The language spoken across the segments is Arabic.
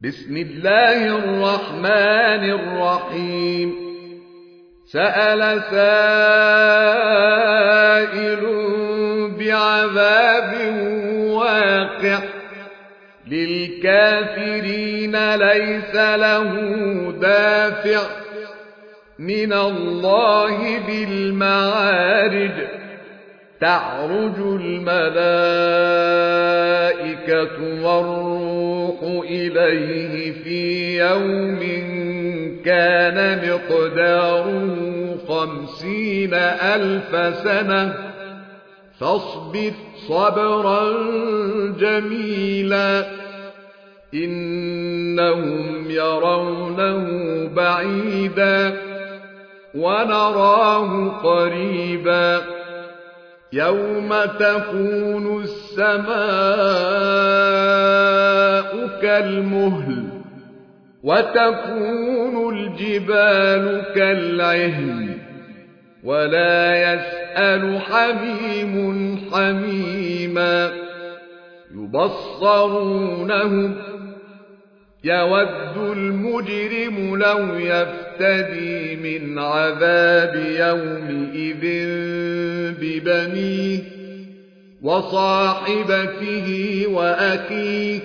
بسم الله الرحمن الرحيم. سأل سائل بعذاب واقع للكافرين ليس له دافع من الله ذي المعارج. تعرج الملائكة والروح إليه في يوم كان مقداره 50,000 سنة فاصبر صبرا جميلا إنهم يرونه بعيدا ونراه قريبا يوم تكون السماء كالمهل وتكون الجبال كالعهن ولا يسأل حميم حميما يبصرونهم يود المجرم لو يفتدي من عذاب يومئذ ببنيه وصاحبته وأخيه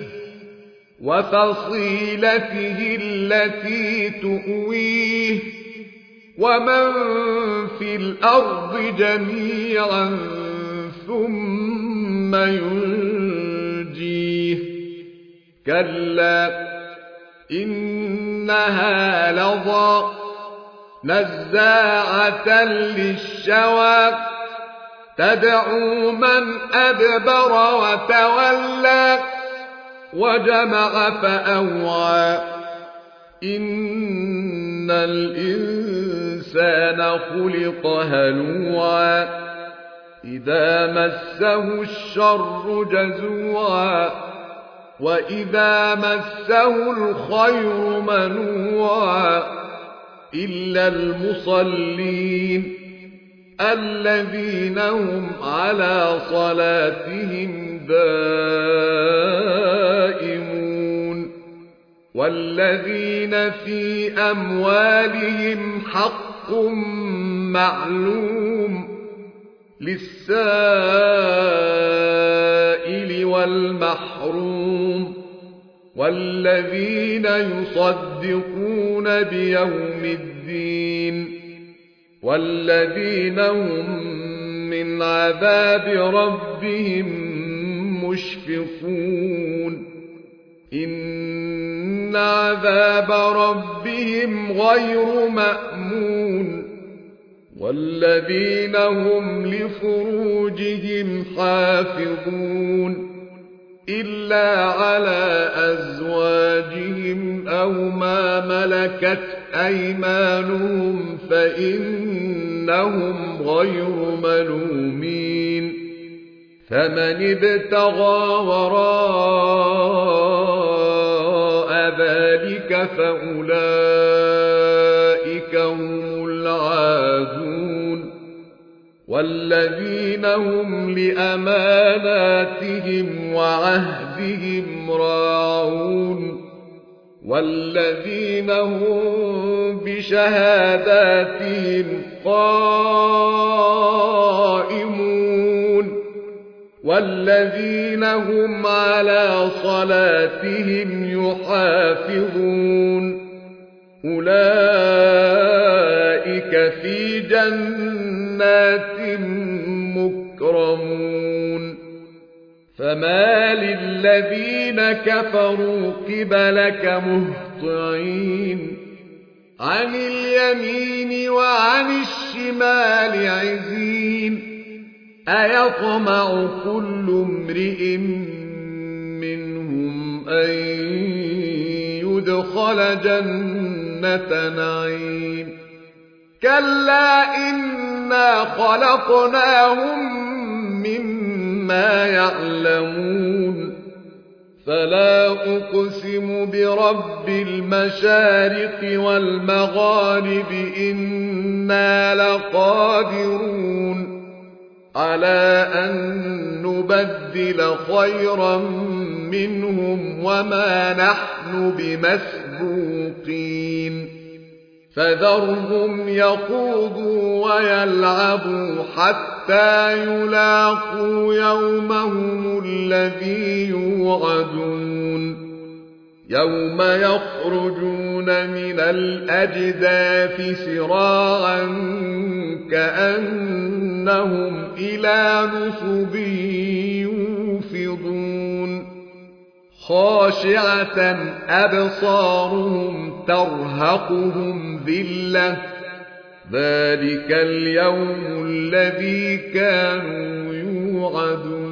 وفصيلته التي تؤويه ومن في الأرض جميعا ثم ينجيه كلا إنها لظى نزاعة للشوى تدعو من أدبر وتولى وجمع فأوعى إن الإنسان خلق هلوعا إذا مسه الشر جزوعا وإذا مسه الخير منوعا إلا المصلين الذين هم على صلاتهم دائمون والذين في أموالهم حق معلوم للسائل والمحروم والذين يصدقون بيوم الدين والذين هم من عذاب ربهم مشفقون إن عذاب ربهم غير مأمون والذين هم لفروجهم حافظون إلا على أزواجهم أو ما ملكت أيمانهم فإنهم غير ملومين فمن ابتغى وراء ذلك فأولئك هم العادون والذين هم لأماناتهم وعهدهم راعون والذين هم بشهاداتهم قائمون والذين هم على صلاتهم يحافظون أولئك في جنات مكرمون فما للذين كفروا قبلك مهطعين عن اليمين وعن الشمال عزين أيطمع كل امرئ منهم أن يدخل جنة نعيم كلا إنا خلقناهم مما يعلمون فلا أقسم برب المشارق والمغارب إنا لقادرون على أن نبدل خيرا منهم وما نحن بمسبوقين فذرهم يخوضوا ويلعبوا حتى يلاقوا يومهم الذي يوعدون يوم يخرجون من الأجداث سراعا كأنهم إلى نصب يوفضون خاشعة أبصارهم ترهقهم ذلة ذلك اليوم الذي كانوا يوعدون